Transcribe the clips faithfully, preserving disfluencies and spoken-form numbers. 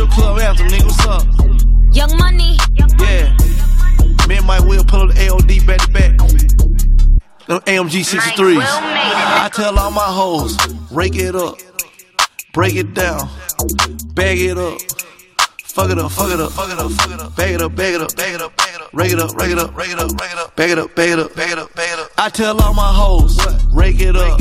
strip club anthem, nigga, what's up? Young Money. Yeah. Me and Mike Will pull up the A O D back to back. Them A M G sixty-threes. I tell all my hoes, rake it up, break it down, bag it up, fuck it up, fuck it up, fuck it up, fuck it up, bag it up, bag it up, bag it up, bag it up, rake it up, rake it up, rake it up, rake it up, bag it up, bag it up, bag it up, bag it up. I tell all my hoes, rake it up,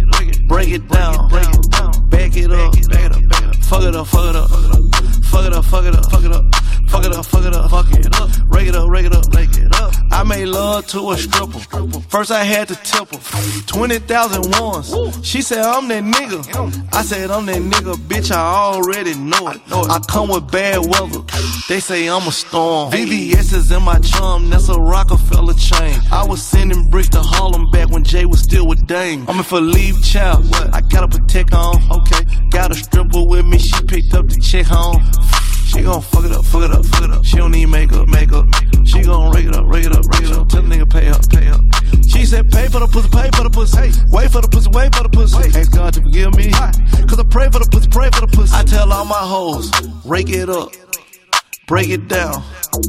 break it down, bag it up, fuck it up, fuck it up, fuck it up, fuck it up, fuck it up, fuck it up, fuck it up, fuck it up, rake it up, rake it up, rake it up. I made love to a stripper. First I had to tip her twenty thousand ones. She said I'm that nigga. I said I'm that nigga, bitch. I already know it. I come with bad weather. They say I'm a storm. V V S is in my chum. That's a Rockefeller chain. I was sending bricks to Harlem back when Jay was still with Dame. I'm in for leave child. I got a protect on. Okay. Got a stripper with me. She picked up the check home. She gon' fuck it up, fuck it up, fuck it up. She don't need makeup, makeup. She gon' rake it up, rake it up, rake it up. Tell the nigga pay up, pay up. She said pay for the pussy, pay for the pussy. Hey, wait for the pussy, wait for the pussy. Ask God to forgive me, cause I pray for the pussy, pray for the pussy. I tell all my hoes, rake it up, break it down,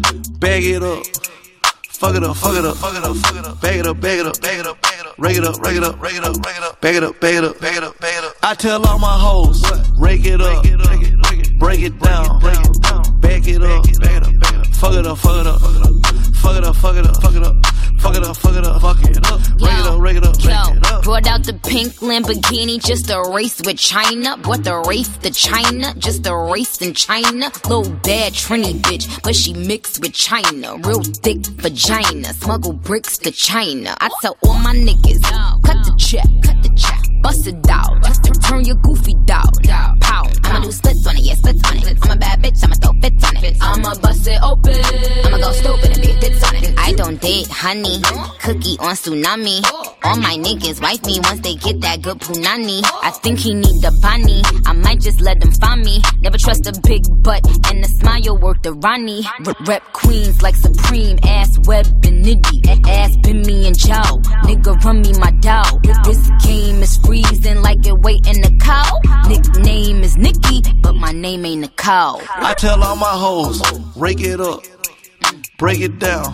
bag it up, fuck it up, fuck it up, fuck it up, fuck it up, bag it up, bag it up, bag it up, bag it up, rake it up, rake it up, rake it up, rake it up, bag it up, bag it up, bag it up, bag it up. I tell all my hoes, rake it up, break it down, back it up, fuck it up, fuck it up, fuck it up, fuck it up, fuck it up, fuck it up, fuck it up, fuck it up, break it up, break it up, break it up. Brought out the pink Lamborghini just a race with China. Brought the race to China, just a race in China. Little bad Trini bitch, but she mixed with China. Real thick vagina, smuggle bricks to China. I tell all my niggas, cut the check, cut the check, bust it out, turn your goofy dog, pow. I'ma do splits on it, yeah, splits on it. I'm a bad bitch, I'ma throw fits on it. I'ma bust it open, I'ma go stupid and be a ditz on it. I don't date honey, cookie on tsunami. All my niggas wife me once they get that good punani. I think he need the bunny, I might just let them find me. Never trust a big butt, and the smile work the Ronnie. Rep queens like Supreme, ass web and nitty. Ass been me and Joe, nigga run me my dough. This game is freezing like it waiting the cow. Nickname is Nikki, but my name ain't a cow. I tell all my hoes, rake it up, break it down,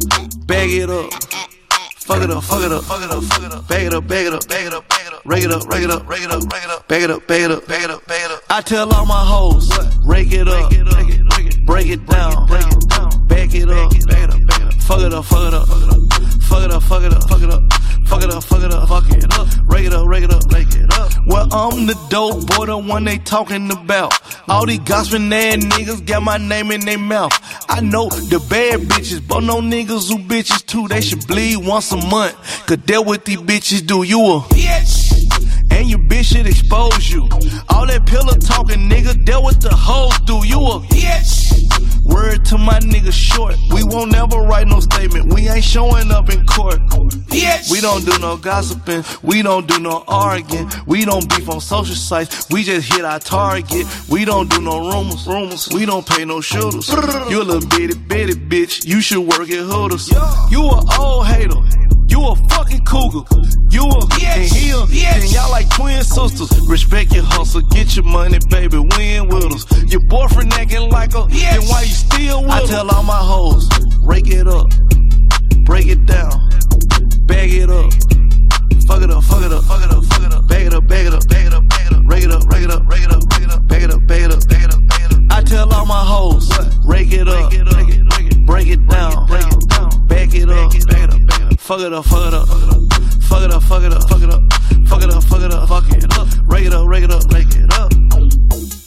bag it up, fuck it up, fuck it up, fuck it up, fuck it up, bag it up, bag it up, bag it up, bag it up, rake it up, rake it up, rake it up, rake it up, bag it up, bag it up, bag it up, bag it up. I tell all my hoes, rake it up, break it down, bag it up, fuck it up, fuck it up, fuck it up, fuck it up, fuck it up, fuck it up, fuck it up, fuck it up, rake it up, rake it up, rake it up. Well, I'm the dope boy, the one they talking about. All these gossiping ass niggas got my name in their mouth. I know the bad bitches, but no niggas who bitches too. They should bleed once a month, cause that what these bitches do. You a bitch, and your bitch should expose you. All that pillow talking, nigga, that what the hoes do. You a bitch. Word to my nigga Short, we won't ever write no statement. We ain't showing up in court. Bitch. We don't do no gossiping, we don't do no arguing. We don't beef on social sites, we just hit our target. We don't do no rumors, rumors. We don't pay no shooters. You a little bitty bitty bitch, you should work at Hooters. You a old hater, you a fucking cougar. You a yes, and he a yes. And y'all like twin sisters. Respect your hustle, get your money, baby, win with us. Your boyfriend acting like a yes. Then why you still with I tell all my hoes, rake it up, break it down, bag it up, fuck it up, fuck it up, fuck it up, fuck it up, bag it up, bag it up, bag it up, bag it up, rake it up, rake it up, rake it up, rake it up, bag it up, bag it up, bag it up, bag it up. I tell all my hoes, rake it up, break it down, bag it up, fuck it up, fuck it up, fuck it up, fuck it up, fuck it up, fuck it up, fuck it up, fuck it up, rake it up, rake it up, rake it up.